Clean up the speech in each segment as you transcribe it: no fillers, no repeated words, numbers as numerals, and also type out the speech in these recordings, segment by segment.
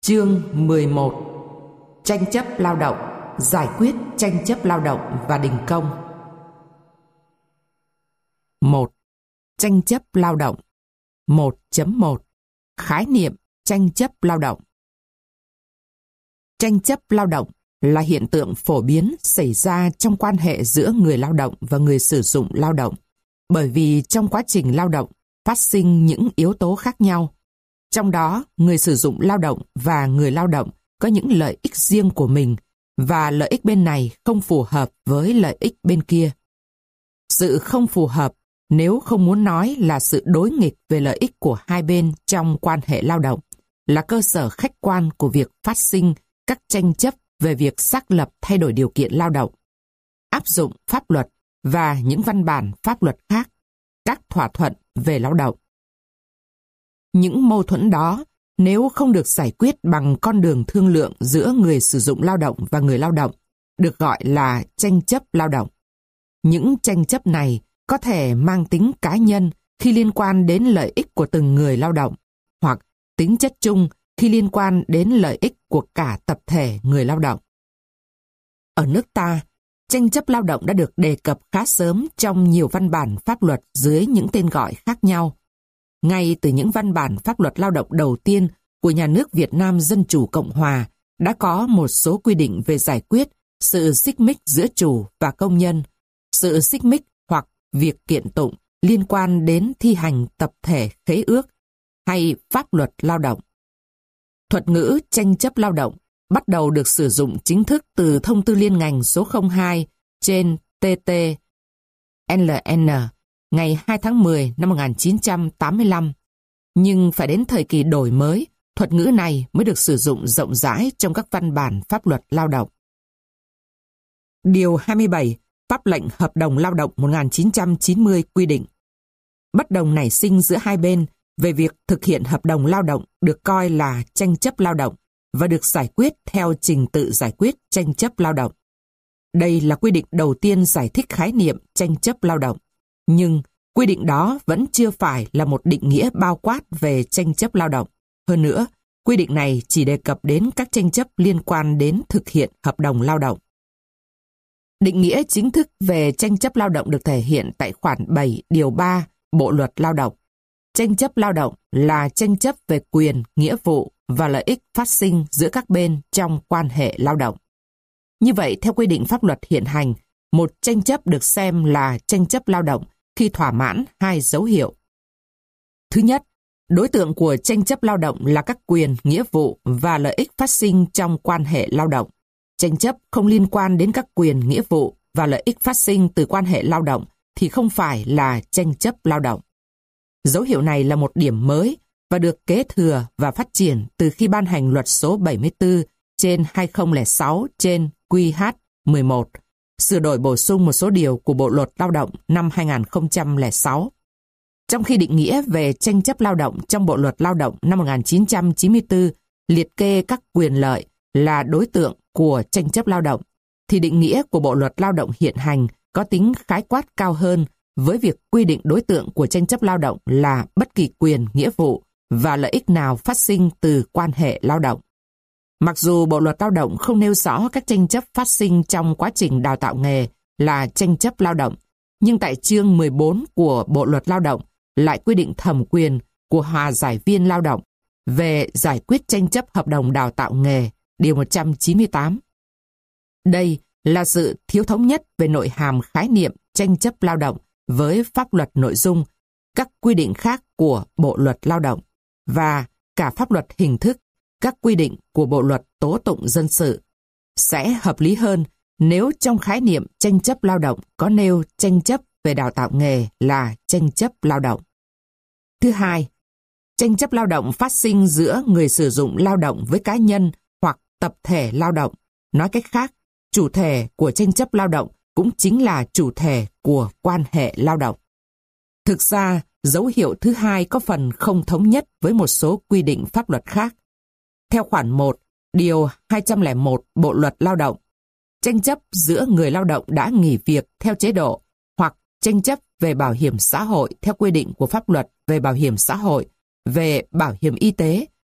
Chương 11. Tranh chấp lao động, giải quyết tranh chấp lao động và đình công. 1. Tranh chấp lao động. 1.1. Khái niệm tranh chấp lao động. Tranh chấp lao động là hiện tượng phổ biến xảy ra trong quan hệ giữa người lao động và người sử dụng lao động, bởi vì trong quá trình lao động phát sinh những yếu tố khác nhau. Trong đó, người sử dụng lao động và người lao động có những lợi ích riêng của mình và lợi ích bên này không phù hợp với lợi ích bên kia. Sự không phù hợp, nếu không muốn nói là sự đối nghịch về lợi ích của hai bên trong quan hệ lao động, là cơ sở khách quan của việc phát sinh các tranh chấp về việc xác lập thay đổi điều kiện lao động, áp dụng pháp luật và những văn bản pháp luật khác, các thỏa thuận về lao động. Những mâu thuẫn đó, nếu không được giải quyết bằng con đường thương lượng giữa người sử dụng lao động và người lao động, được gọi là tranh chấp lao động. Những tranh chấp này có thể mang tính cá nhân khi liên quan đến lợi ích của từng người lao động, hoặc tính chất chung khi liên quan đến lợi ích của cả tập thể người lao động. Ở nước ta, tranh chấp lao động đã được đề cập khá sớm trong nhiều văn bản pháp luật dưới những tên gọi khác nhau. Ngay từ những văn bản pháp luật lao động đầu tiên của nhà nước Việt Nam Dân Chủ Cộng Hòa đã có một số quy định về giải quyết sự xích mích giữa chủ và công nhân, sự xích mích hoặc việc kiện tụng liên quan đến thi hành tập thể khế ước hay pháp luật lao động. Thuật ngữ tranh chấp lao động bắt đầu được sử dụng chính thức từ Thông tư Liên ngành số 02 trên TT-LN ngày 2 tháng 10 năm 1985, nhưng phải đến thời kỳ đổi mới, thuật ngữ này mới được sử dụng rộng rãi trong các văn bản pháp luật lao động. Điều 27 Pháp lệnh Hợp đồng Lao động 1990 quy định, bất đồng nảy sinh giữa hai bên về việc thực hiện hợp đồng lao động được coi là tranh chấp lao động và được giải quyết theo trình tự giải quyết tranh chấp lao động. Đây là quy định đầu tiên giải thích khái niệm tranh chấp lao động, nhưng quy định đó vẫn chưa phải là một định nghĩa bao quát về tranh chấp lao động. Hơn nữa, quy định này chỉ đề cập đến các tranh chấp liên quan đến thực hiện hợp đồng lao động. Định nghĩa chính thức về tranh chấp lao động được thể hiện tại khoản 7 điều 3 Bộ luật Lao động. Tranh chấp lao động là tranh chấp về quyền, nghĩa vụ và lợi ích phát sinh giữa các bên trong quan hệ lao động. Như vậy, theo quy định pháp luật hiện hành, một tranh chấp được xem là tranh chấp lao động khi thỏa mãn hai dấu hiệu. Thứ nhất, đối tượng của tranh chấp lao động là các quyền, nghĩa vụ và lợi ích phát sinh trong quan hệ lao động. Tranh chấp không liên quan đến các quyền, nghĩa vụ và lợi ích phát sinh từ quan hệ lao động thì không phải là tranh chấp lao động. Dấu hiệu này là một điểm mới và được kế thừa và phát triển từ khi ban hành luật số 74 trên 2006 trên QH11, sửa đổi bổ sung một số điều của Bộ luật Lao động năm 2006. Trong khi định nghĩa về tranh chấp lao động trong Bộ luật Lao động năm 1994 liệt kê các quyền lợi là đối tượng của tranh chấp lao động, thì định nghĩa của Bộ luật Lao động hiện hành có tính khái quát cao hơn với việc quy định đối tượng của tranh chấp lao động là bất kỳ quyền, nghĩa vụ và lợi ích nào phát sinh từ quan hệ lao động. Mặc dù Bộ luật Lao động không nêu rõ các tranh chấp phát sinh trong quá trình đào tạo nghề là tranh chấp lao động, nhưng tại chương 14 của Bộ luật Lao động lại quy định thẩm quyền của hòa giải viên lao động về giải quyết tranh chấp hợp đồng đào tạo nghề, điều 198. Đây là sự thiếu thống nhất về nội hàm khái niệm tranh chấp lao động với pháp luật nội dung, các quy định khác của Bộ luật Lao động và cả pháp luật hình thức, các quy định của Bộ luật Tố tụng dân sự. Sẽ hợp lý hơn nếu trong khái niệm tranh chấp lao động có nêu tranh chấp về đào tạo nghề là tranh chấp lao động. Thứ hai, tranh chấp lao động phát sinh giữa người sử dụng lao động với cá nhân hoặc tập thể lao động. Nói cách khác, chủ thể của tranh chấp lao động cũng chính là chủ thể của quan hệ lao động. Thực ra, dấu hiệu thứ hai có phần không thống nhất với một số quy định pháp luật khác. Theo khoản 1, điều 201 Bộ luật Lao động, tranh chấp giữa người lao động đã nghỉ việc theo chế độ hoặc tranh chấp về bảo hiểm xã hội theo quy định của pháp luật về bảo hiểm xã hội, về bảo hiểm y tế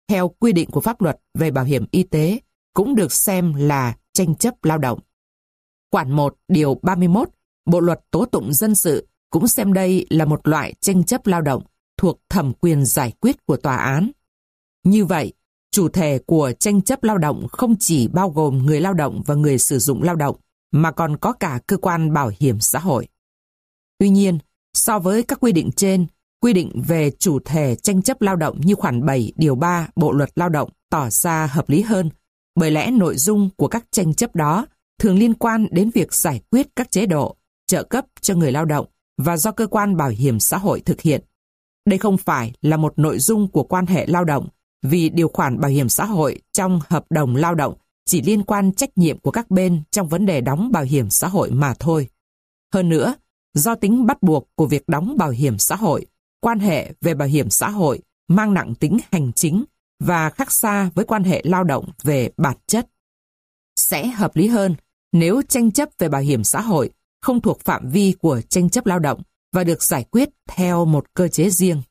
theo quy định của pháp luật về bảo hiểm y tế cũng được xem là tranh chấp lao động. Khoản 1 điều 31 Bộ luật tố tụng dân sự cũng xem đây là một loại tranh chấp lao động thuộc thẩm quyền giải quyết của tòa án. Như vậy, chủ thể của tranh chấp lao động không chỉ bao gồm người lao động và người sử dụng lao động, mà còn có cả cơ quan bảo hiểm xã hội. Tuy nhiên, so với các quy định trên, quy định về chủ thể tranh chấp lao động như khoản 7 điều 3 Bộ luật lao động tỏ ra hợp lý hơn, bởi lẽ nội dung của các tranh chấp đó thường liên quan đến việc giải quyết các chế độ, trợ cấp cho người lao động và do cơ quan bảo hiểm xã hội thực hiện. Đây không phải là một nội dung của quan hệ lao động, vì điều khoản bảo hiểm xã hội trong hợp đồng lao động chỉ liên quan trách nhiệm của các bên trong vấn đề đóng bảo hiểm xã hội mà thôi. Hơn nữa, do tính bắt buộc của việc đóng bảo hiểm xã hội, quan hệ về bảo hiểm xã hội mang nặng tính hành chính và khác xa với quan hệ lao động về bản chất. Sẽ hợp lý hơn nếu tranh chấp về bảo hiểm xã hội không thuộc phạm vi của tranh chấp lao động và được giải quyết theo một cơ chế riêng.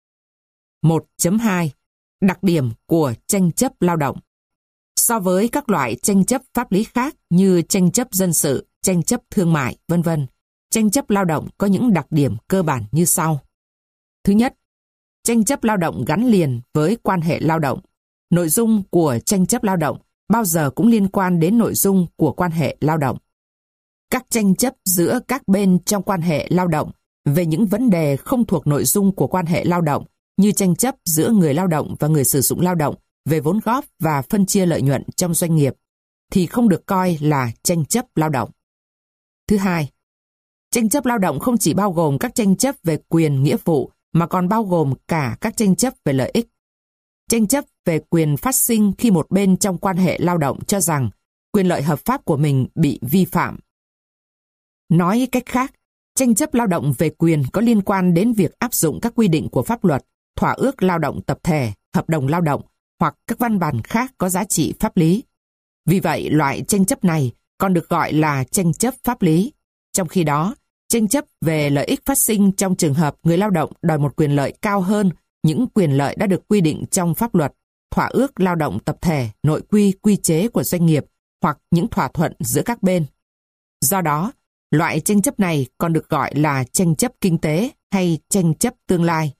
1.2 Đặc điểm của tranh chấp lao động. So với các loại tranh chấp pháp lý khác như tranh chấp dân sự, tranh chấp thương mại, v.v., tranh chấp lao động có những đặc điểm cơ bản như sau. Thứ nhất, tranh chấp lao động gắn liền với quan hệ lao động. Nội dung của tranh chấp lao động bao giờ cũng liên quan đến nội dung của quan hệ lao động. Các tranh chấp giữa các bên trong quan hệ lao động về những vấn đề không thuộc nội dung của quan hệ lao động như tranh chấp giữa người lao động và người sử dụng lao động về vốn góp và phân chia lợi nhuận trong doanh nghiệp thì không được coi là tranh chấp lao động. Thứ hai, tranh chấp lao động không chỉ bao gồm các tranh chấp về quyền nghĩa vụ mà còn bao gồm cả các tranh chấp về lợi ích. Tranh chấp về quyền phát sinh khi một bên trong quan hệ lao động cho rằng quyền lợi hợp pháp của mình bị vi phạm. Nói cách khác, tranh chấp lao động về quyền có liên quan đến việc áp dụng các quy định của pháp luật, thỏa ước lao động tập thể, hợp đồng lao động hoặc các văn bản khác có giá trị pháp lý. Vì vậy, loại tranh chấp này còn được gọi là tranh chấp pháp lý. Trong khi đó, tranh chấp về lợi ích phát sinh trong trường hợp người lao động đòi một quyền lợi cao hơn những quyền lợi đã được quy định trong pháp luật, thỏa ước lao động tập thể, nội quy, quy chế của doanh nghiệp hoặc những thỏa thuận giữa các bên. Do đó, loại tranh chấp này còn được gọi là tranh chấp kinh tế hay tranh chấp tương lai.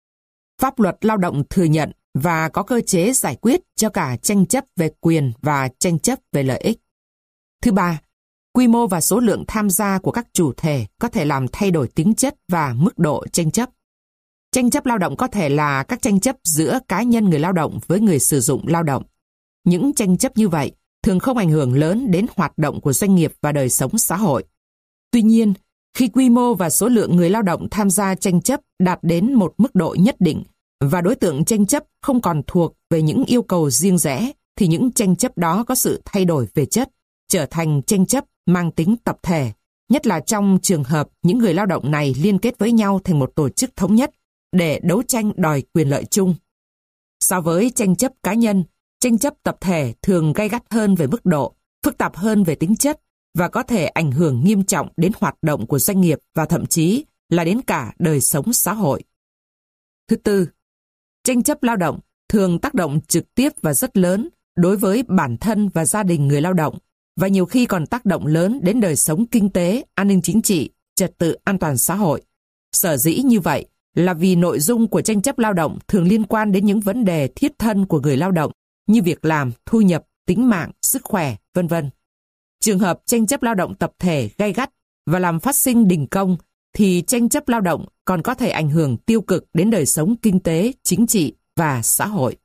Pháp luật lao động thừa nhận và có cơ chế giải quyết cho cả tranh chấp về quyền và tranh chấp về lợi ích. Thứ ba, quy mô và số lượng tham gia của các chủ thể có thể làm thay đổi tính chất và mức độ tranh chấp. Tranh chấp lao động có thể là các tranh chấp giữa cá nhân người lao động với người sử dụng lao động. Những tranh chấp như vậy thường không ảnh hưởng lớn đến hoạt động của doanh nghiệp và đời sống xã hội. Tuy nhiên, khi quy mô và số lượng người lao động tham gia tranh chấp đạt đến một mức độ nhất định và đối tượng tranh chấp không còn thuộc về những yêu cầu riêng rẽ, thì những tranh chấp đó có sự thay đổi về chất, trở thành tranh chấp mang tính tập thể, nhất là trong trường hợp những người lao động này liên kết với nhau thành một tổ chức thống nhất để đấu tranh đòi quyền lợi chung. So với tranh chấp cá nhân, tranh chấp tập thể thường gay gắt hơn về mức độ, phức tạp hơn về tính chất và có thể ảnh hưởng nghiêm trọng đến hoạt động của doanh nghiệp và thậm chí là đến cả đời sống xã hội. Thứ tư, tranh chấp lao động thường tác động trực tiếp và rất lớn đối với bản thân và gia đình người lao động và nhiều khi còn tác động lớn đến đời sống kinh tế, an ninh chính trị, trật tự an toàn xã hội. Sở dĩ như vậy là vì nội dung của tranh chấp lao động thường liên quan đến những vấn đề thiết thân của người lao động như việc làm, thu nhập, tính mạng, sức khỏe, v.v. Trường hợp tranh chấp lao động tập thể gay gắt và làm phát sinh đình công thì tranh chấp lao động còn có thể ảnh hưởng tiêu cực đến đời sống kinh tế, chính trị và xã hội.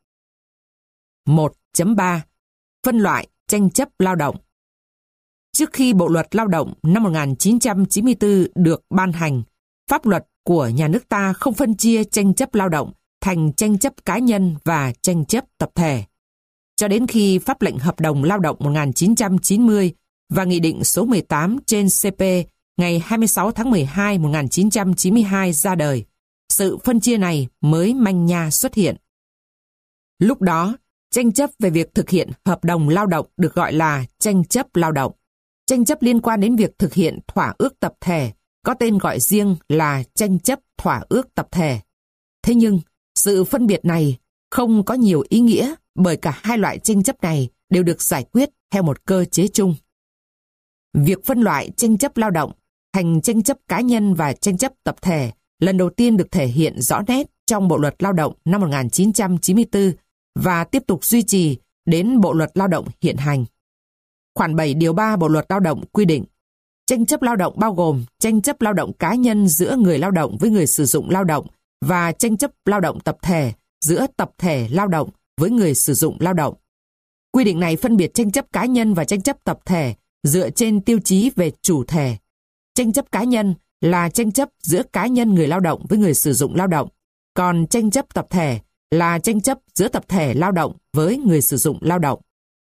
1.3 Phân loại tranh chấp lao động. Trước khi Bộ luật Lao động năm 1994 được ban hành, pháp luật của nhà nước ta không phân chia tranh chấp lao động thành tranh chấp cá nhân và tranh chấp tập thể. Cho đến khi pháp lệnh hợp đồng lao động 1990 và Nghị định số 18 trên CP ngày 26 tháng 12 1992 ra đời, sự phân chia này mới manh nha xuất hiện. Lúc đó, tranh chấp về việc thực hiện hợp đồng lao động được gọi là tranh chấp lao động. Tranh chấp liên quan đến việc thực hiện thỏa ước tập thể có tên gọi riêng là tranh chấp thỏa ước tập thể. Thế nhưng, sự phân biệt này không có nhiều ý nghĩa bởi cả hai loại tranh chấp này đều được giải quyết theo một cơ chế chung. Việc phân loại tranh chấp lao động thành tranh chấp cá nhân và tranh chấp tập thể lần đầu tiên được thể hiện rõ nét trong Bộ luật Lao động năm 1994 và tiếp tục duy trì đến Bộ luật Lao động hiện hành. Khoản 7 điều 3 Bộ luật Lao động quy định, tranh chấp lao động bao gồm tranh chấp lao động cá nhân giữa người lao động với người sử dụng lao động và tranh chấp lao động tập thể giữa tập thể lao động với người sử dụng lao động. Quy định này phân biệt tranh chấp cá nhân và tranh chấp tập thể dựa trên tiêu chí về chủ thể. Tranh chấp cá nhân là tranh chấp giữa cá nhân người lao động với người sử dụng lao động, còn tranh chấp tập thể là tranh chấp giữa tập thể lao động với người sử dụng lao động.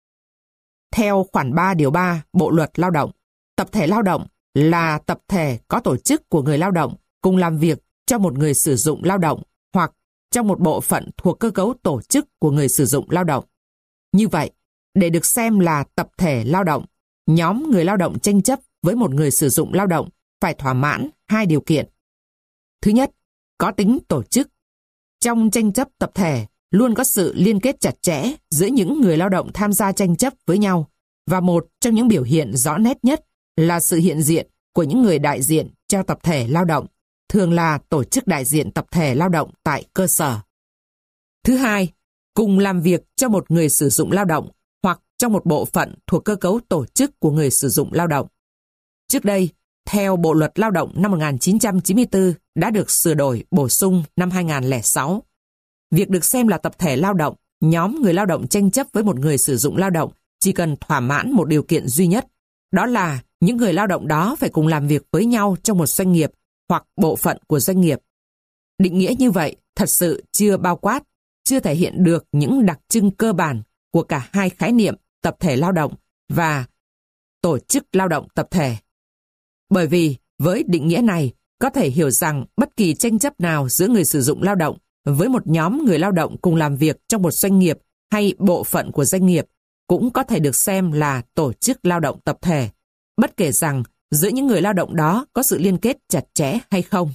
Theo khoản 3 điều 3 Bộ luật Lao động, tập thể lao động là tập thể có tổ chức của người lao động cùng làm việc cho một người sử dụng lao động hoặc trong một bộ phận thuộc cơ cấu tổ chức của người sử dụng lao động. Như vậy, để được xem là tập thể lao động, nhóm người lao động tranh chấp với một người sử dụng lao động phải thỏa mãn hai điều kiện. Thứ nhất, có tính tổ chức. Trong tranh chấp tập thể, luôn có sự liên kết chặt chẽ giữa những người lao động tham gia tranh chấp với nhau, và một trong những biểu hiện rõ nét nhất là sự hiện diện của những người đại diện cho tập thể lao động, thường là tổ chức đại diện tập thể lao động tại cơ sở. Thứ hai, cùng làm việc cho một người sử dụng lao động hoặc trong một bộ phận thuộc cơ cấu tổ chức của người sử dụng lao động. Trước đây, theo Bộ luật Lao động năm 1994 đã được sửa đổi bổ sung năm 2006. Việc được xem là tập thể lao động, nhóm người lao động tranh chấp với một người sử dụng lao động chỉ cần thỏa mãn một điều kiện duy nhất, đó là những người lao động đó phải cùng làm việc với nhau trong một doanh nghiệp hoặc bộ phận của doanh nghiệp. Định nghĩa như vậy thật sự chưa bao quát, chưa thể hiện được những đặc trưng cơ bản của cả hai khái niệm tập thể lao động và tổ chức lao động tập thể. Bởi vì với định nghĩa này, có thể hiểu rằng bất kỳ tranh chấp nào giữa người sử dụng lao động với một nhóm người lao động cùng làm việc trong một doanh nghiệp hay bộ phận của doanh nghiệp cũng có thể được xem là tổ chức lao động tập thể, bất kể rằng giữa những người lao động đó có sự liên kết chặt chẽ hay không.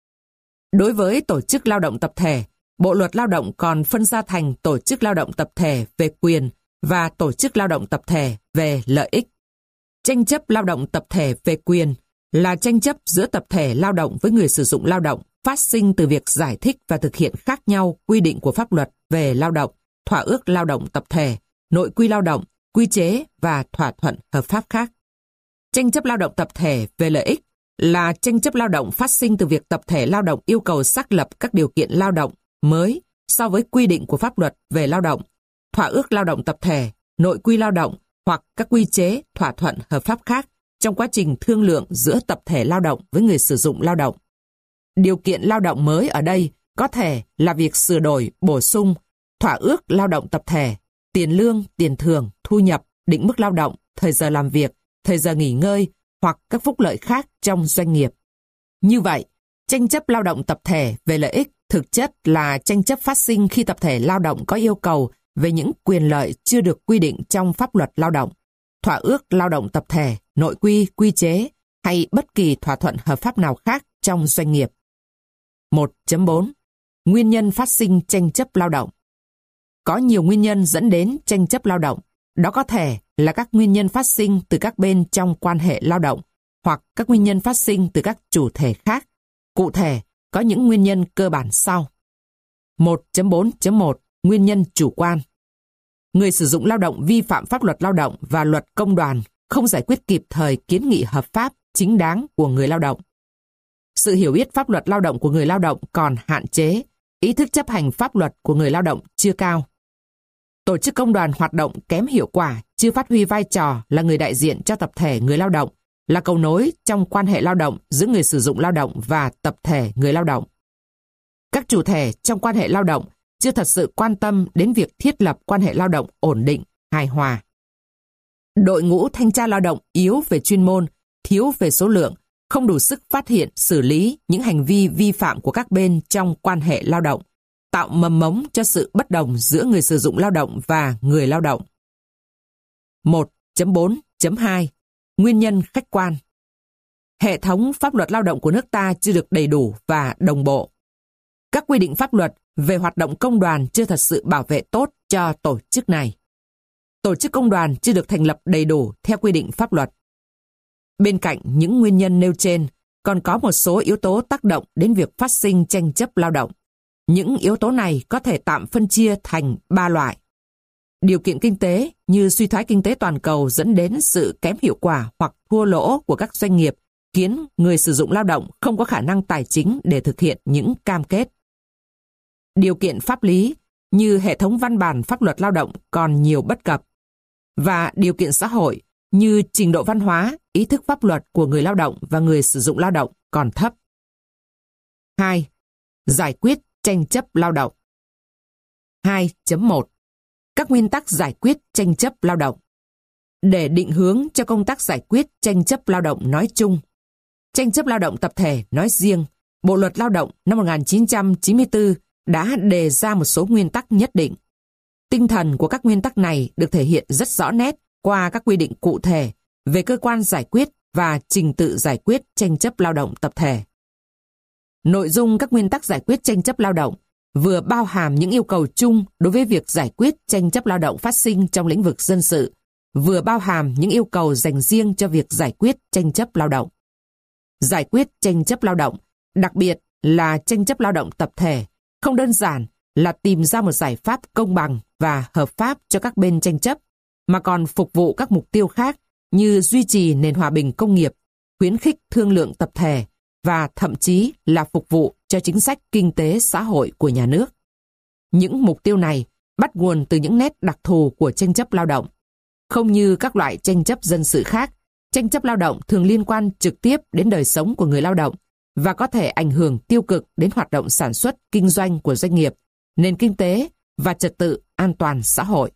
Đối với tổ chức lao động tập thể, Bộ luật Lao động còn phân ra thành tổ chức lao động tập thể về quyền và tổ chức lao động tập thể về lợi ích. Tranh chấp lao động tập thể về quyền là tranh chấp giữa tập thể lao động với người sử dụng lao động phát sinh từ việc giải thích và thực hiện khác nhau quy định của pháp luật về lao động, thỏa ước lao động tập thể, nội quy lao động, quy chế và thỏa thuận hợp pháp khác. Tranh chấp lao động tập thể về lợi ích là tranh chấp lao động phát sinh từ việc tập thể lao động yêu cầu xác lập các điều kiện lao động mới so với quy định của pháp luật về lao động, thỏa ước lao động tập thể, nội quy lao động hoặc các quy chế, thỏa thuận hợp pháp khác trong quá trình thương lượng giữa tập thể lao động với người sử dụng lao động. Điều kiện lao động mới ở đây có thể là việc sửa đổi, bổ sung, thỏa ước lao động tập thể, tiền lương, tiền thưởng, thu nhập, định mức lao động, thời giờ làm việc, thời giờ nghỉ ngơi hoặc các phúc lợi khác trong doanh nghiệp. Như vậy, tranh chấp lao động tập thể về lợi ích thực chất là tranh chấp phát sinh khi tập thể lao động có yêu cầu về những quyền lợi chưa được quy định trong pháp luật lao động, thỏa ước lao động tập thể, nội quy, quy chế hay bất kỳ thỏa thuận hợp pháp nào khác trong doanh nghiệp. 1.4. Nguyên nhân phát sinh tranh chấp lao động. Có nhiều nguyên nhân dẫn đến tranh chấp lao động. Đó có thể là các nguyên nhân phát sinh từ các bên trong quan hệ lao động hoặc các nguyên nhân phát sinh từ các chủ thể khác. Cụ thể, có những nguyên nhân cơ bản sau. 1.4.1. Nguyên nhân chủ quan. Người sử dụng lao động vi phạm pháp luật lao động và luật công đoàn, không giải quyết kịp thời kiến nghị hợp pháp, chính đáng của người lao động. Sự hiểu biết pháp luật lao động của người lao động còn hạn chế, ý thức chấp hành pháp luật của người lao động chưa cao. Tổ chức công đoàn hoạt động kém hiệu quả, chưa phát huy vai trò là người đại diện cho tập thể người lao động, là cầu nối trong quan hệ lao động giữa người sử dụng lao động và tập thể người lao động. Các chủ thể trong quan hệ lao động chưa thật sự quan tâm đến việc thiết lập quan hệ lao động ổn định, hài hòa. Đội ngũ thanh tra lao động yếu về chuyên môn, thiếu về số lượng, không đủ sức phát hiện, xử lý những hành vi vi phạm của các bên trong quan hệ lao động, tạo mầm mống cho sự bất đồng giữa người sử dụng lao động và người lao động. 1.4.2. Nguyên nhân khách quan. Hệ thống pháp luật lao động của nước ta chưa được đầy đủ và đồng bộ. Các quy định pháp luật về hoạt động công đoàn chưa thật sự bảo vệ tốt cho tổ chức này. Tổ chức công đoàn chưa được thành lập đầy đủ theo quy định pháp luật. Bên cạnh những nguyên nhân nêu trên, còn có một số yếu tố tác động đến việc phát sinh tranh chấp lao động. Những yếu tố này có thể tạm phân chia thành 3 loại. Điều kiện kinh tế như suy thoái kinh tế toàn cầu dẫn đến sự kém hiệu quả hoặc thua lỗ của các doanh nghiệp, khiến người sử dụng lao động không có khả năng tài chính để thực hiện những cam kết. Điều kiện pháp lý như hệ thống văn bản pháp luật lao động còn nhiều bất cập. Và điều kiện xã hội như trình độ văn hóa, ý thức pháp luật của người lao động và người sử dụng lao động còn thấp. 2. Giải quyết tranh chấp lao động. 2.1 Các nguyên tắc giải quyết tranh chấp lao động. Để định hướng cho công tác giải quyết tranh chấp lao động nói chung, tranh chấp lao động tập thể nói riêng, Bộ luật Lao động năm 1994 đã đề ra một số nguyên tắc nhất định. Tinh thần của các nguyên tắc này được thể hiện rất rõ nét qua các quy định cụ thể về cơ quan giải quyết và trình tự giải quyết tranh chấp lao động tập thể. Nội dung các nguyên tắc giải quyết tranh chấp lao động vừa bao hàm những yêu cầu chung đối với việc giải quyết tranh chấp lao động phát sinh trong lĩnh vực dân sự, vừa bao hàm những yêu cầu dành riêng cho việc giải quyết tranh chấp lao động. Giải quyết tranh chấp lao động, đặc biệt là tranh chấp lao động tập thể, không đơn giản là tìm ra một giải pháp công bằng và hợp pháp cho các bên tranh chấp, mà còn phục vụ các mục tiêu khác như duy trì nền hòa bình công nghiệp, khuyến khích thương lượng tập thể và thậm chí là phục vụ cho chính sách kinh tế xã hội của nhà nước. Những mục tiêu này bắt nguồn từ những nét đặc thù của tranh chấp lao động. Không như các loại tranh chấp dân sự khác, tranh chấp lao động thường liên quan trực tiếp đến đời sống của người lao động và có thể ảnh hưởng tiêu cực đến hoạt động sản xuất, kinh doanh của doanh nghiệp, nền kinh tế và trật tự an toàn xã hội.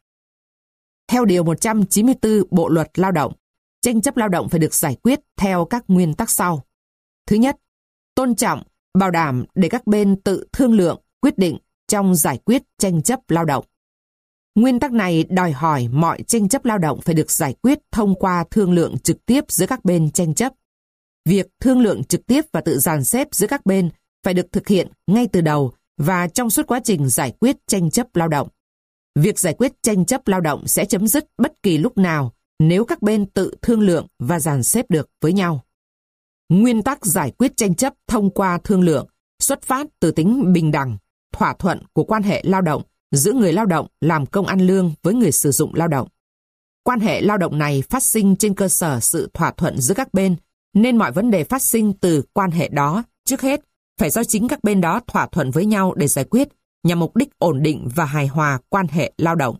Theo Điều 194 Bộ Luật Lao động, tranh chấp lao động phải được giải quyết theo các nguyên tắc sau. Thứ nhất, tôn trọng, bảo đảm để các bên tự thương lượng, quyết định trong giải quyết tranh chấp lao động. Nguyên tắc này đòi hỏi mọi tranh chấp lao động phải được giải quyết thông qua thương lượng trực tiếp giữa các bên tranh chấp. Việc thương lượng trực tiếp và tự dàn xếp giữa các bên phải được thực hiện ngay từ đầu và trong suốt quá trình giải quyết tranh chấp lao động. Việc giải quyết tranh chấp lao động sẽ chấm dứt bất kỳ lúc nào nếu các bên tự thương lượng và dàn xếp được với nhau. Nguyên tắc giải quyết tranh chấp thông qua thương lượng xuất phát từ tính bình đẳng, thỏa thuận của quan hệ lao động giữa người lao động làm công ăn lương với người sử dụng lao động. Quan hệ lao động này phát sinh trên cơ sở sự thỏa thuận giữa các bên, nên mọi vấn đề phát sinh từ quan hệ đó, trước hết, phải do chính các bên đó thỏa thuận với nhau để giải quyết, nhằm mục đích ổn định và hài hòa quan hệ lao động.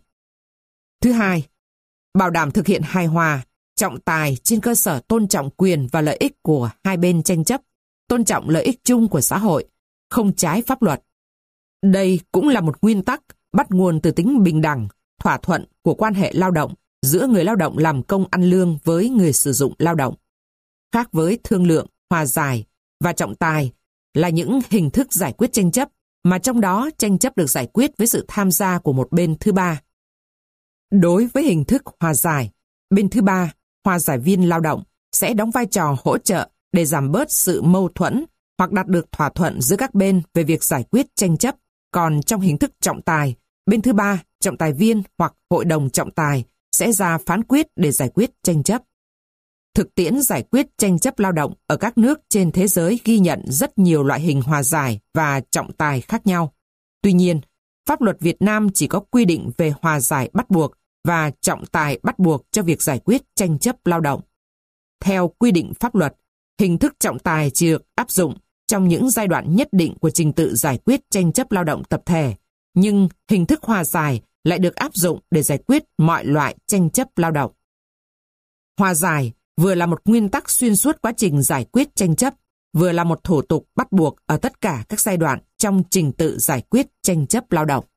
Thứ hai, bảo đảm thực hiện hài hòa, trọng tài trên cơ sở tôn trọng quyền và lợi ích của hai bên tranh chấp, tôn trọng lợi ích chung của xã hội, không trái pháp luật. Đây cũng là một nguyên tắc bắt nguồn từ tính bình đẳng, thỏa thuận của quan hệ lao động giữa người lao động làm công ăn lương với người sử dụng lao động. Khác với thương lượng, hòa giải và trọng tài là những hình thức giải quyết tranh chấp, mà trong đó tranh chấp được giải quyết với sự tham gia của một bên thứ ba. Đối với hình thức hòa giải, bên thứ ba, hòa giải viên lao động, sẽ đóng vai trò hỗ trợ để giảm bớt sự mâu thuẫn hoặc đạt được thỏa thuận giữa các bên về việc giải quyết tranh chấp. Còn trong hình thức trọng tài, bên thứ ba, trọng tài viên hoặc hội đồng trọng tài sẽ ra phán quyết để giải quyết tranh chấp. Thực tiễn giải quyết tranh chấp lao động ở các nước trên thế giới ghi nhận rất nhiều loại hình hòa giải và trọng tài khác nhau. Tuy nhiên, pháp luật Việt Nam chỉ có quy định về hòa giải bắt buộc và trọng tài bắt buộc cho việc giải quyết tranh chấp lao động. Theo quy định pháp luật, hình thức trọng tài chỉ được áp dụng trong những giai đoạn nhất định của trình tự giải quyết tranh chấp lao động tập thể, nhưng hình thức hòa giải lại được áp dụng để giải quyết mọi loại tranh chấp lao động. Hòa giải vừa là một nguyên tắc xuyên suốt quá trình giải quyết tranh chấp, vừa là một thủ tục bắt buộc ở tất cả các giai đoạn trong trình tự giải quyết tranh chấp lao động.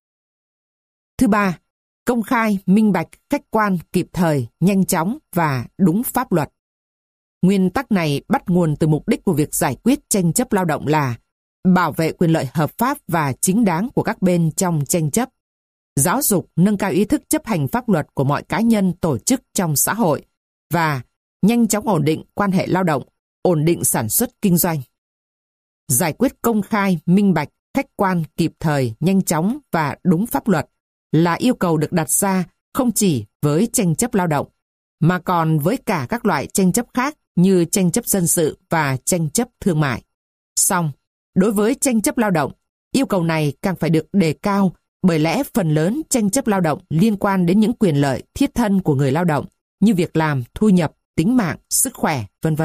Thứ ba, công khai, minh bạch, khách quan, kịp thời, nhanh chóng và đúng pháp luật. Nguyên tắc này bắt nguồn từ mục đích của việc giải quyết tranh chấp lao động là bảo vệ quyền lợi hợp pháp và chính đáng của các bên trong tranh chấp, giáo dục, nâng cao ý thức chấp hành pháp luật của mọi cá nhân, tổ chức trong xã hội và nhanh chóng ổn định quan hệ lao động, ổn định sản xuất kinh doanh. Giải quyết công khai, minh bạch, khách quan, kịp thời, nhanh chóng và đúng pháp luật là yêu cầu được đặt ra không chỉ với tranh chấp lao động, mà còn với cả các loại tranh chấp khác như tranh chấp dân sự và tranh chấp thương mại. Song, đối với tranh chấp lao động, yêu cầu này càng phải được đề cao bởi lẽ phần lớn tranh chấp lao động liên quan đến những quyền lợi thiết thân của người lao động như việc làm, thu nhập, tính mạng, sức khỏe, v.v.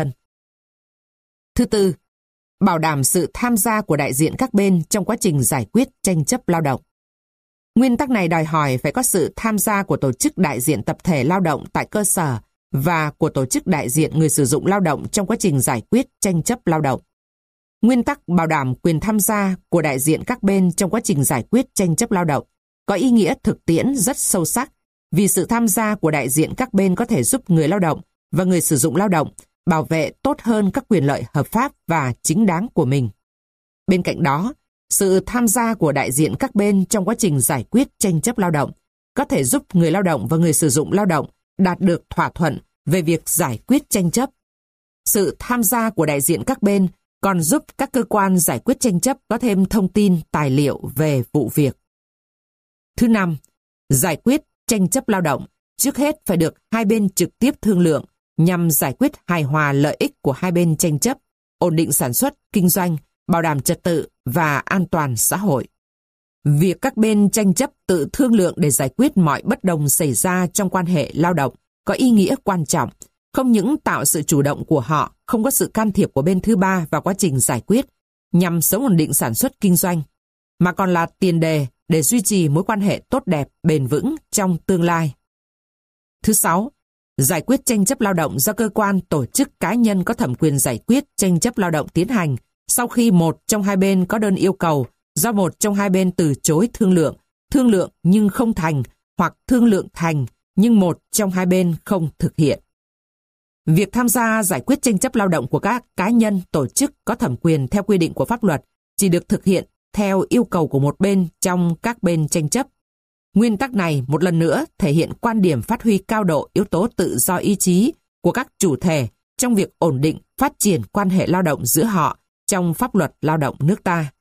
Thứ tư, bảo đảm sự tham gia của đại diện các bên trong quá trình giải quyết tranh chấp lao động. Nguyên tắc này đòi hỏi phải có sự tham gia của tổ chức đại diện tập thể lao động tại cơ sở và của tổ chức đại diện người sử dụng lao động trong quá trình giải quyết tranh chấp lao động. Nguyên tắc bảo đảm quyền tham gia của đại diện các bên trong quá trình giải quyết tranh chấp lao động có ý nghĩa thực tiễn rất sâu sắc vì sự tham gia của đại diện các bên có thể giúp người lao động và người sử dụng lao động bảo vệ tốt hơn các quyền lợi hợp pháp và chính đáng của mình. Bên cạnh đó, sự tham gia của đại diện các bên trong quá trình giải quyết tranh chấp lao động có thể giúp người lao động và người sử dụng lao động đạt được thỏa thuận về việc giải quyết tranh chấp. Sự tham gia của đại diện các bên còn giúp các cơ quan giải quyết tranh chấp có thêm thông tin, tài liệu về vụ việc. Thứ năm, giải quyết tranh chấp lao động trước hết phải được hai bên trực tiếp thương lượng nhằm giải quyết hài hòa lợi ích của hai bên tranh chấp, ổn định sản xuất, kinh doanh, bảo đảm trật tự và an toàn xã hội. Việc các bên tranh chấp tự thương lượng để giải quyết mọi bất đồng xảy ra trong quan hệ lao động có ý nghĩa quan trọng, không những tạo sự chủ động của họ, không có sự can thiệp của bên thứ ba vào quá trình giải quyết nhằm sớm ổn định sản xuất kinh doanh, mà còn là tiền đề để duy trì mối quan hệ tốt đẹp, bền vững trong tương lai. Thứ sáu, giải quyết tranh chấp lao động do cơ quan, tổ chức, cá nhân có thẩm quyền giải quyết tranh chấp lao động tiến hành sau khi một trong hai bên có đơn yêu cầu do một trong hai bên từ chối thương lượng nhưng không thành, hoặc thương lượng thành nhưng một trong hai bên không thực hiện. Việc tham gia giải quyết tranh chấp lao động của các cá nhân, tổ chức có thẩm quyền theo quy định của pháp luật chỉ được thực hiện theo yêu cầu của một bên trong các bên tranh chấp. Nguyên tắc này một lần nữa thể hiện quan điểm phát huy cao độ yếu tố tự do ý chí của các chủ thể trong việc ổn định, phát triển quan hệ lao động giữa họ trong pháp luật lao động nước ta.